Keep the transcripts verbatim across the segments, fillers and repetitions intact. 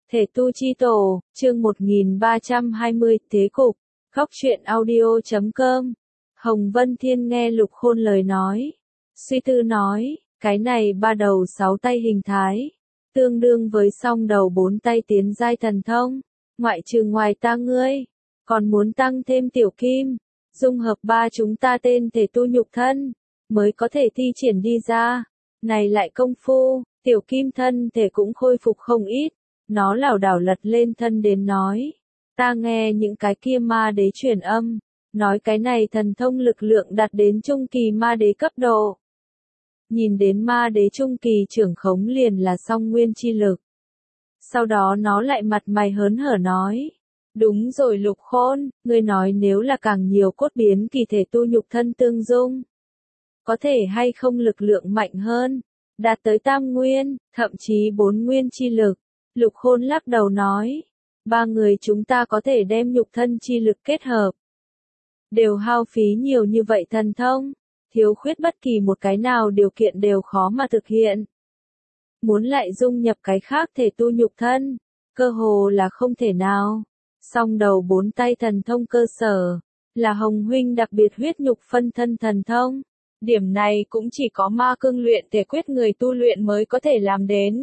Thể tu chi tổ, chương một nghìn ba trăm hai mươi, thế cục, góc truyện audio chấm com. Hồng Vân Thiên nghe Lục Khôn lời nói. Suy tư nói, cái này ba đầu sáu tay hình thái. Tương đương với song đầu bốn tay tiến giai thần thông. Ngoại trừ ngoài ta ngươi. Còn muốn tăng thêm tiểu kim. Dung hợp ba chúng ta tên thể tu nhục thân. Mới có thể thi triển đi ra. Này lại công phu, tiểu kim thân thể cũng khôi phục không ít. Nó lảo đảo lật lên thân đến nói. Ta nghe những cái kia ma đế truyền âm. Nói cái này thần thông lực lượng đạt đến trung kỳ ma đế cấp độ. Nhìn đến ma đế trung kỳ trưởng khống liền là song nguyên chi lực. Sau đó nó lại mặt mày hớn hở nói. Đúng rồi Lục Khôn, ngươi nói nếu là càng nhiều cốt biến kỳ thể tu nhục thân tương dung. Có thể hay không lực lượng mạnh hơn. Đạt tới tam nguyên, thậm chí bốn nguyên chi lực. Lục Khôn lắc đầu nói. Ba người chúng ta có thể đem nhục thân chi lực kết hợp. Đều hao phí nhiều như vậy thần thông. Thiếu khuyết bất kỳ một cái nào điều kiện đều khó mà thực hiện. Muốn lại dung nhập cái khác thể tu nhục thân. Cơ hồ là không thể nào. Song đầu bốn tay thần thông cơ sở. Là Hồng Huynh đặc biệt huyết nhục phân thân thần thông. Điểm này cũng chỉ có ma cương luyện thể quyết người tu luyện mới có thể làm đến.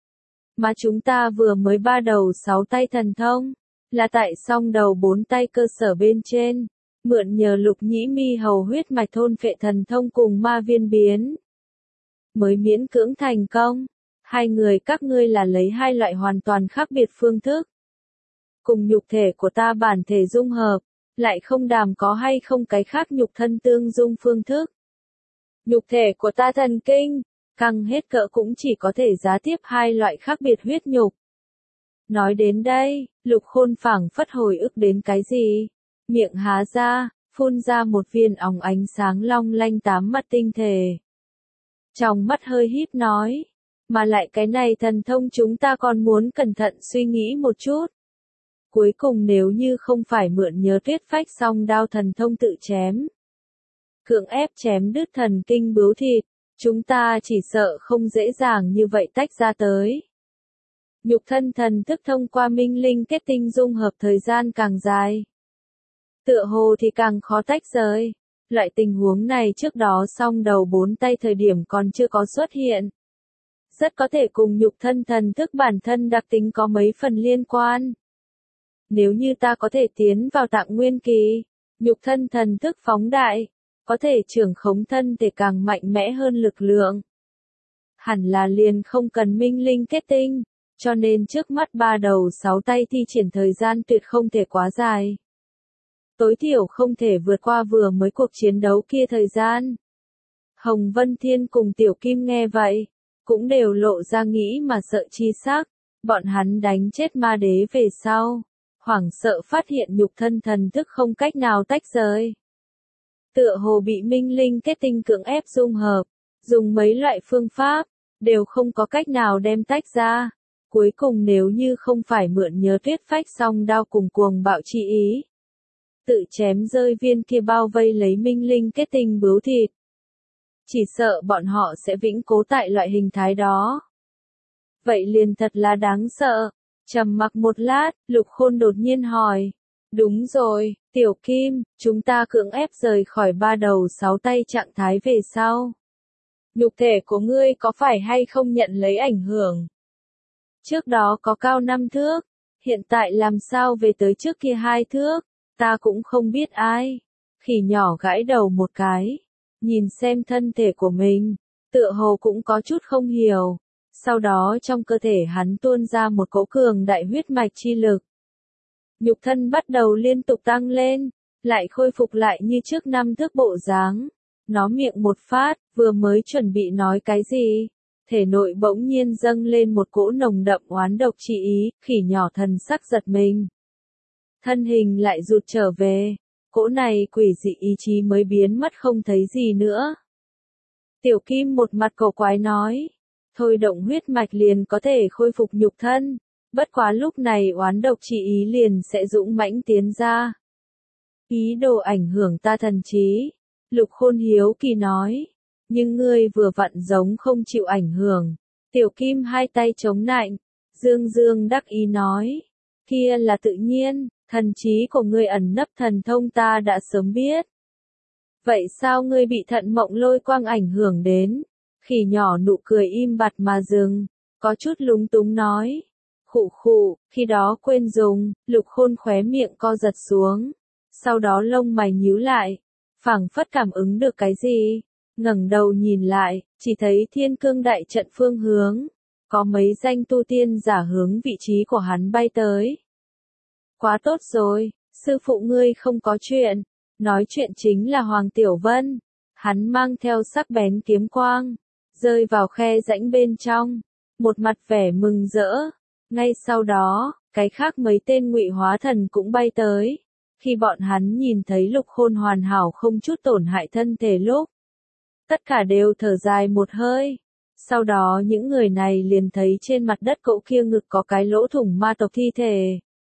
Mà chúng ta vừa mới ba đầu sáu tay thần thông, là tại song đầu bốn tay cơ sở bên trên, mượn nhờ lục nhĩ mi hầu huyết mạch thôn phệ thần thông cùng ma viên biến. Mới miễn cưỡng thành công, hai người các ngươi là lấy hai loại hoàn toàn khác biệt phương thức. Cùng nhục thể của ta bản thể dung hợp, lại không đàm có hay không cái khác nhục thân tương dung phương thức. Nhục thể của ta thần kinh, căng hết cỡ cũng chỉ có thể giá tiếp hai loại khác biệt huyết nhục. Nói đến đây, Lục Khôn phảng phất hồi ức đến cái gì? Miệng há ra, phun ra một viên óng ánh sáng long lanh tám mặt tinh thể. Trong mắt hơi híp nói, mà lại cái này thần thông chúng ta còn muốn cẩn thận suy nghĩ một chút. Cuối cùng nếu như không phải mượn nhớ tuyết phách song đao thần thông tự chém. Cưỡng ép chém đứt thần kinh bướu thịt. Chúng ta chỉ sợ không dễ dàng như vậy tách ra tới. Nhục thân thần thức thông qua minh linh kết tinh dung hợp thời gian càng dài. Tựa hồ thì càng khó tách rời. Loại tình huống này trước đó song đầu bốn tay thời điểm còn chưa có xuất hiện. Rất có thể cùng nhục thân thần thức bản thân đặc tính có mấy phần liên quan. Nếu như ta có thể tiến vào tạng nguyên kỳ, nhục thân thần thức phóng đại. Có thể trưởng khống thân thể càng mạnh mẽ hơn lực lượng. Hẳn là liền không cần minh linh kết tinh, cho nên trước mắt ba đầu sáu tay thi triển thời gian tuyệt không thể quá dài. Tối thiểu không thể vượt qua vừa mới cuộc chiến đấu kia thời gian. Hồng Vân Thiên cùng Tiểu Kim nghe vậy, cũng đều lộ ra nghĩ mà sợ chi sắc, bọn hắn đánh chết ma đế về sau, hoảng sợ phát hiện nhục thân thần thức không cách nào tách rời. Tựa hồ bị minh linh kết tinh cưỡng ép dung hợp, dùng mấy loại phương pháp, đều không có cách nào đem tách ra. Cuối cùng nếu như không phải mượn nhớ tuyết phách song đao cùng cuồng bạo chi ý. Tự chém rơi viên kia bao vây lấy minh linh kết tinh bướu thịt. Chỉ sợ bọn họ sẽ vĩnh cố tại loại hình thái đó. Vậy liền thật là đáng sợ. Trầm mặc một lát, Lục Khôn đột nhiên hỏi. Đúng rồi, Tiểu Kim, chúng ta cưỡng ép rời khỏi ba đầu sáu tay trạng thái về sau. Nhục thể của ngươi có phải hay không nhận lấy ảnh hưởng? Trước đó có cao năm thước, hiện tại làm sao về tới trước kia hai thước, ta cũng không biết ai. Khỉ nhỏ gãi đầu một cái, nhìn xem thân thể của mình, tựa hồ cũng có chút không hiểu. Sau đó trong cơ thể hắn tuôn ra một cỗ cường đại huyết mạch chi lực. Nhục thân bắt đầu liên tục tăng lên, lại khôi phục lại như trước năm thước bộ dáng. Nó miệng một phát, vừa mới chuẩn bị nói cái gì, thể nội bỗng nhiên dâng lên một cỗ nồng đậm oán độc chi ý, khỉ nhỏ thần sắc giật mình. Thân hình lại rụt trở về, cỗ này quỷ dị ý chí mới biến mất không thấy gì nữa. Tiểu Kim một mặt cổ quái nói, thôi động huyết mạch liền có thể khôi phục nhục thân. Bất quá lúc này oán độc chi ý liền sẽ dũng mãnh tiến ra. Ý đồ ảnh hưởng ta thần trí. Lục Khôn hiếu kỳ nói. Nhưng ngươi vừa vặn giống không chịu ảnh hưởng. Tiểu Kim hai tay chống nạnh. Dương Dương đắc ý nói, kia là tự nhiên, thần trí của ngươi ẩn nấp thần thông ta đã sớm biết. Vậy sao ngươi bị thận mộng lôi quang ảnh hưởng đến? Khỉ nhỏ nụ cười im bặt mà dừng, có chút lúng túng nói. Khụ khụ, khi đó quên dùng, Lục Khôn khóe miệng co giật xuống. Sau đó lông mày nhíu lại, phảng phất cảm ứng được cái gì. Ngẩng đầu nhìn lại, chỉ thấy thiên cương đại trận phương hướng. Có mấy danh tu tiên giả hướng vị trí của hắn bay tới. Quá tốt rồi, sư phụ ngươi không có chuyện. Nói chuyện chính là Hoàng Tiểu Vân. Hắn mang theo sắc bén kiếm quang, rơi vào khe rãnh bên trong. Một mặt vẻ mừng rỡ. Ngay sau đó, cái khác mấy tên ngụy hóa thần cũng bay tới. Khi bọn hắn nhìn thấy Lục Khôn hoàn hảo không chút tổn hại thân thể lúc, tất cả đều thở dài một hơi. Sau đó những người này liền thấy trên mặt đất cậu kia ngực có cái lỗ thủng ma tộc thi thể.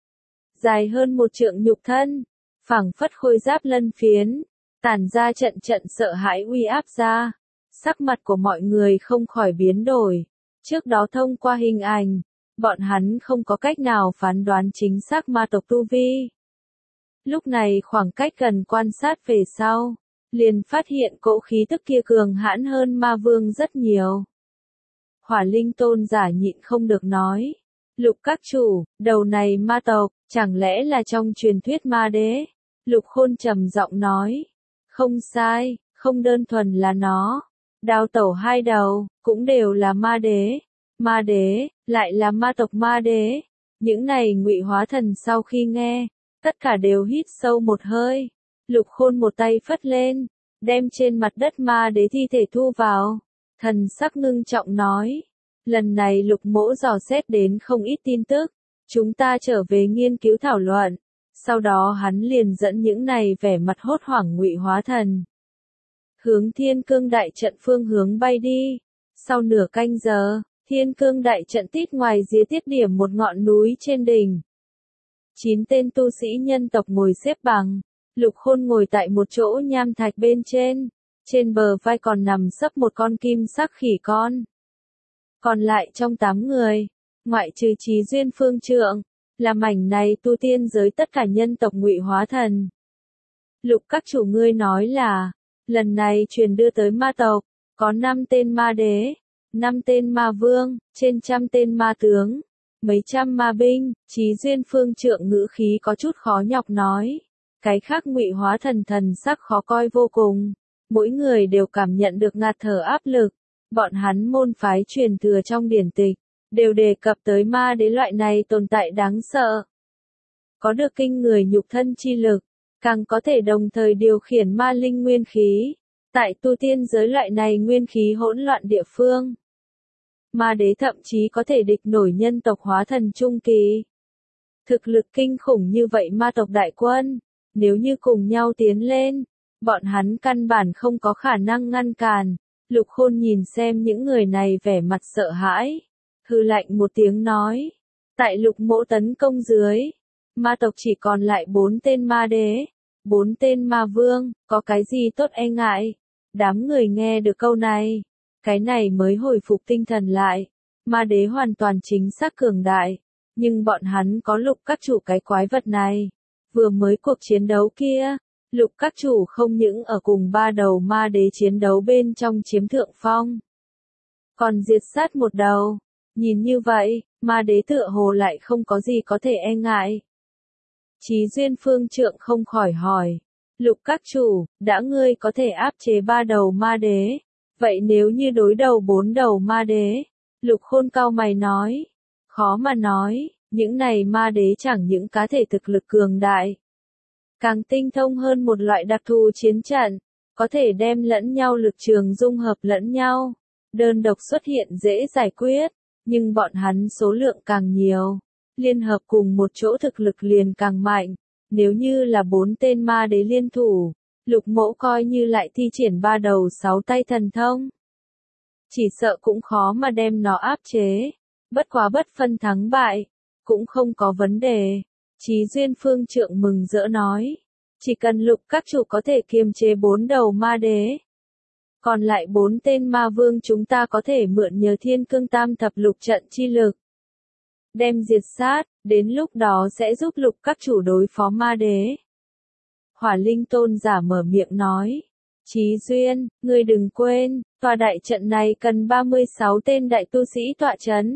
Dài hơn một trượng nhục thân, phảng phất khôi giáp lân phiến, tản ra trận trận sợ hãi uy áp ra. Sắc mặt của mọi người không khỏi biến đổi. Trước đó thông qua hình ảnh, bọn hắn không có cách nào phán đoán chính xác ma tộc tu vi. Lúc này khoảng cách gần quan sát về sau, liền phát hiện cỗ khí tức kia cường hãn hơn ma vương rất nhiều. Hỏa Linh tôn giả nhịn không được nói. Lục các chủ, đầu này ma tộc, chẳng lẽ là trong truyền thuyết ma đế? Lục Khôn trầm giọng nói. Không sai, không đơn thuần là nó. Đao tẩu hai đầu, cũng đều là ma đế. Ma đế, lại là ma tộc ma đế. Những này ngụy hóa thần sau khi nghe, tất cả đều hít sâu một hơi. Lục Khôn một tay phất lên, đem trên mặt đất ma đế thi thể thu vào. Thần sắc ngưng trọng nói. Lần này Lục mỗ dò xét đến không ít tin tức. Chúng ta trở về nghiên cứu thảo luận. Sau đó hắn liền dẫn những này vẻ mặt hốt hoảng ngụy hóa thần hướng thiên cương đại trận phương hướng bay đi. Sau nửa canh giờ, thiên cương đại trận tít ngoài rìa tiết điểm một ngọn núi trên đỉnh. Chín tên tu sĩ nhân tộc ngồi xếp bằng. Lục Khôn ngồi tại một chỗ nham thạch bên trên. Trên bờ vai còn nằm sấp một con kim sắc khỉ con. Còn lại trong tám người, ngoại trừ Chí Duyên Phương Trượng, là mảnh này tu tiên giới tất cả nhân tộc ngụy hóa thần. Lục các chủ ngươi nói là, lần này truyền đưa tới ma tộc, có năm tên ma đế, năm tên ma vương, trên trăm tên ma tướng, mấy trăm ma binh. Chí Duyên Phương Trượng ngữ khí có chút khó nhọc nói. Cái khác ngụy hóa thần thần sắc khó coi vô cùng. Mỗi người đều cảm nhận được ngạt thở áp lực. Bọn hắn môn phái truyền thừa trong điển tịch, đều đề cập tới ma đế loại này tồn tại đáng sợ. Có được kinh người nhục thân chi lực, càng có thể đồng thời điều khiển ma linh nguyên khí. Tại tu tiên giới loại này nguyên khí hỗn loạn địa phương, ma đế thậm chí có thể địch nổi nhân tộc hóa thần trung kỳ. Thực lực kinh khủng như vậy ma tộc đại quân, nếu như cùng nhau tiến lên, bọn hắn căn bản không có khả năng ngăn cản. Lục Khôn nhìn xem những người này vẻ mặt sợ hãi, hừ lạnh một tiếng nói. Tại Lục mỗ tấn công dưới, ma tộc chỉ còn lại bốn tên ma đế, bốn tên ma vương, có cái gì tốt e ngại? Đám người nghe được câu này, cái này mới hồi phục tinh thần lại. Ma đế hoàn toàn chính xác cường đại, nhưng bọn hắn có Lục các chủ cái quái vật này. Vừa mới cuộc chiến đấu kia, Lục các chủ không những ở cùng ba đầu ma đế chiến đấu bên trong chiếm thượng phong, còn diệt sát một đầu. Nhìn như vậy, ma đế tựa hồ lại không có gì có thể e ngại. Chí Duyên Phương Trượng không khỏi hỏi. Lục các chủ, đã ngươi có thể áp chế ba đầu ma đế, vậy nếu như đối đầu bốn đầu ma đế? Lục Khôn cau mày nói. Khó mà nói, những này ma đế chẳng những cá thể thực lực cường đại, càng tinh thông hơn một loại đặc thù chiến trận, có thể đem lẫn nhau lực trường dung hợp lẫn nhau. Đơn độc xuất hiện dễ giải quyết, nhưng bọn hắn số lượng càng nhiều, liên hợp cùng một chỗ thực lực liền càng mạnh. Nếu như là bốn tên ma đế liên thủ, Lục mỗ coi như lại thi triển ba đầu sáu tay thần thông, chỉ sợ cũng khó mà đem nó áp chế. Bất quá bất phân thắng bại, cũng không có vấn đề. Chí Duyên Phương Trượng mừng rỡ nói. Chỉ cần Lục các chủ có thể kiềm chế bốn đầu ma đế, còn lại bốn tên ma vương chúng ta có thể mượn nhờ Thiên Cương Tam Thập Lục trận chi lực, đem diệt sát, đến lúc đó sẽ giúp Lục các chủ đối phó ma đế. Hỏa Linh tôn giả mở miệng nói. Chí Duyên, ngươi đừng quên, tòa đại trận này cần ba mươi sáu tên đại tu sĩ tọa chấn.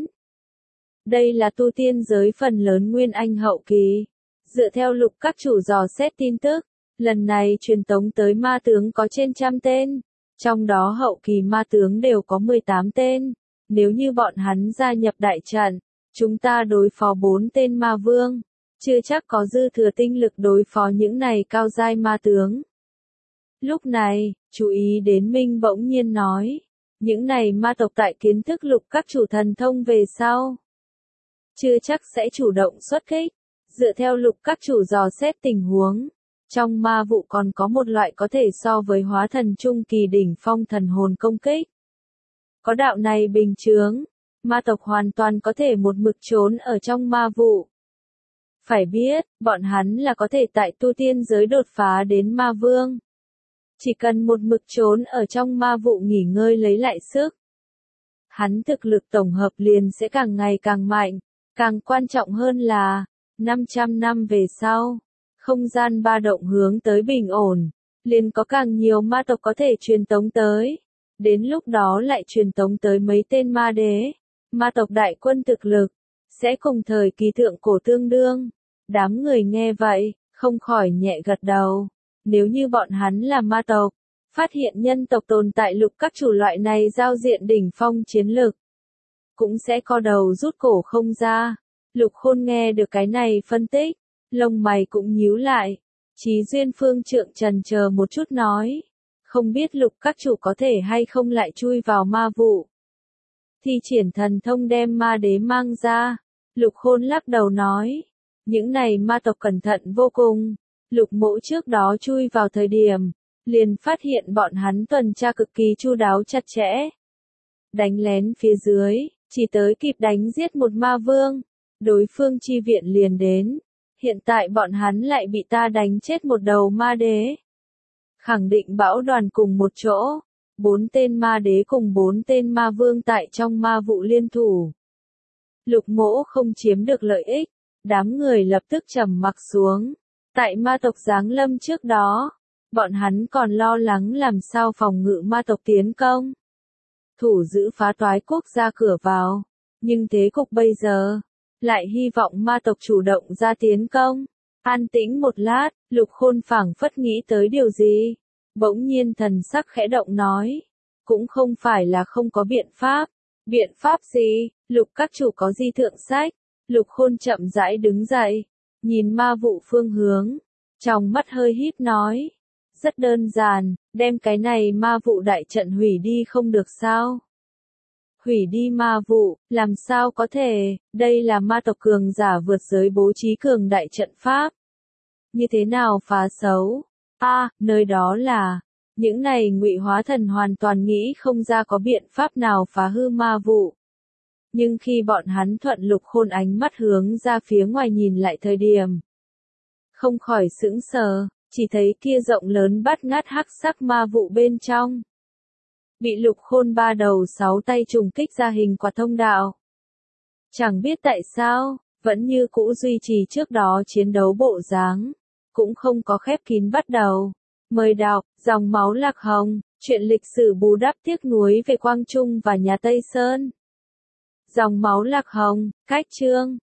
Đây là tu tiên giới phần lớn nguyên anh hậu kỳ. Dựa theo Lục các chủ dò xét tin tức, lần này truyền tống tới ma tướng có trên trăm tên, trong đó hậu kỳ ma tướng đều có mười tám tên. Nếu như bọn hắn gia nhập đại trận, chúng ta đối phó bốn tên ma vương, chưa chắc có dư thừa tinh lực đối phó những này cao giai ma tướng. Lúc này, chú ý đến Minh bỗng nhiên nói, những này ma tộc tại kiến thức Lục các chủ thần thông về sau, chưa chắc sẽ chủ động xuất kích. Dựa theo Lục các chủ dò xét tình huống, trong ma vụ còn có một loại có thể so với hóa thần trung kỳ đỉnh phong thần hồn công kích. Có đạo này bình chướng, ma tộc hoàn toàn có thể một mực trốn ở trong ma vụ. Phải biết, bọn hắn là có thể tại tu tiên giới đột phá đến ma vương. Chỉ cần một mực trốn ở trong ma vụ nghỉ ngơi lấy lại sức, hắn thực lực tổng hợp liền sẽ càng ngày càng mạnh. Càng quan trọng hơn là, năm trăm năm về sau, không gian ba động hướng tới bình ổn, liền có càng nhiều ma tộc có thể truyền tống tới. Đến lúc đó lại truyền tống tới mấy tên ma đế, ma tộc đại quân thực lực, sẽ cùng thời kỳ thượng cổ tương đương. Đám người nghe vậy, không khỏi nhẹ gật đầu. Nếu như bọn hắn là ma tộc, phát hiện nhân tộc tồn tại Lục các chủ loại này giao diện đỉnh phong chiến lực, cũng sẽ co đầu rút cổ không ra. Lục Khôn nghe được cái này phân tích, lông mày cũng nhíu lại. Chí Duyên Phương Trượng trần chờ một chút nói, không biết Lục các chủ có thể hay không lại chui vào ma vụ, thi triển thần thông đem ma đế mang ra. Lục Khôn lắc đầu nói, những này ma tộc cẩn thận vô cùng. Lục Mỗ trước đó chui vào thời điểm, liền phát hiện bọn hắn tuần tra cực kỳ chu đáo chặt chẽ. Đánh lén phía dưới, chỉ tới kịp đánh giết một ma vương, đối phương chi viện liền đến. Hiện tại bọn hắn lại bị ta đánh chết một đầu ma đế. Khẳng định bão đoàn cùng một chỗ, bốn tên ma đế cùng bốn tên ma vương tại trong ma vụ liên thủ. Lục Mỗ không chiếm được lợi ích, đám người lập tức trầm mặc xuống. Tại ma tộc giáng lâm trước đó, bọn hắn còn lo lắng làm sao phòng ngự ma tộc tiến công. Thủ giữ phá toái quốc ra cửa vào, nhưng thế cục bây giờ, lại hy vọng ma tộc chủ động ra tiến công. An tĩnh một lát, Lục Khôn phảng phất nghĩ tới điều gì, bỗng nhiên thần sắc khẽ động nói, cũng không phải là không có biện pháp. Biện pháp gì? Lục các chủ có gì thượng sách? Lục Khôn chậm rãi đứng dậy, nhìn ma vụ phương hướng, trong mắt hơi híp nói, rất đơn giản, đem cái này ma vụ đại trận hủy đi không được sao? Hủy đi ma vụ, làm sao có thể, đây là ma tộc cường giả vượt giới bố trí cường đại trận pháp. Như thế nào phá xấu? A, à, nơi đó là, những này ngụy hóa thần hoàn toàn nghĩ không ra có biện pháp nào phá hư ma vụ. Nhưng khi bọn hắn thuận Lục Khôn ánh mắt hướng ra phía ngoài nhìn lại thời điểm, không khỏi sững sờ, chỉ thấy kia rộng lớn bát ngát hắc sắc ma vụ bên trong, bị Lục Khôn ba đầu sáu tay trùng kích ra hình quả thông đạo. Chẳng biết tại sao, vẫn như cũ duy trì trước đó chiến đấu bộ dáng, cũng không có khép kín bắt đầu. Mời đọc, dòng máu lạc hồng, chuyện lịch sử bù đắp tiếc nuối về Quang Trung và nhà Tây Sơn. Dòng máu lạc hồng, cách chương.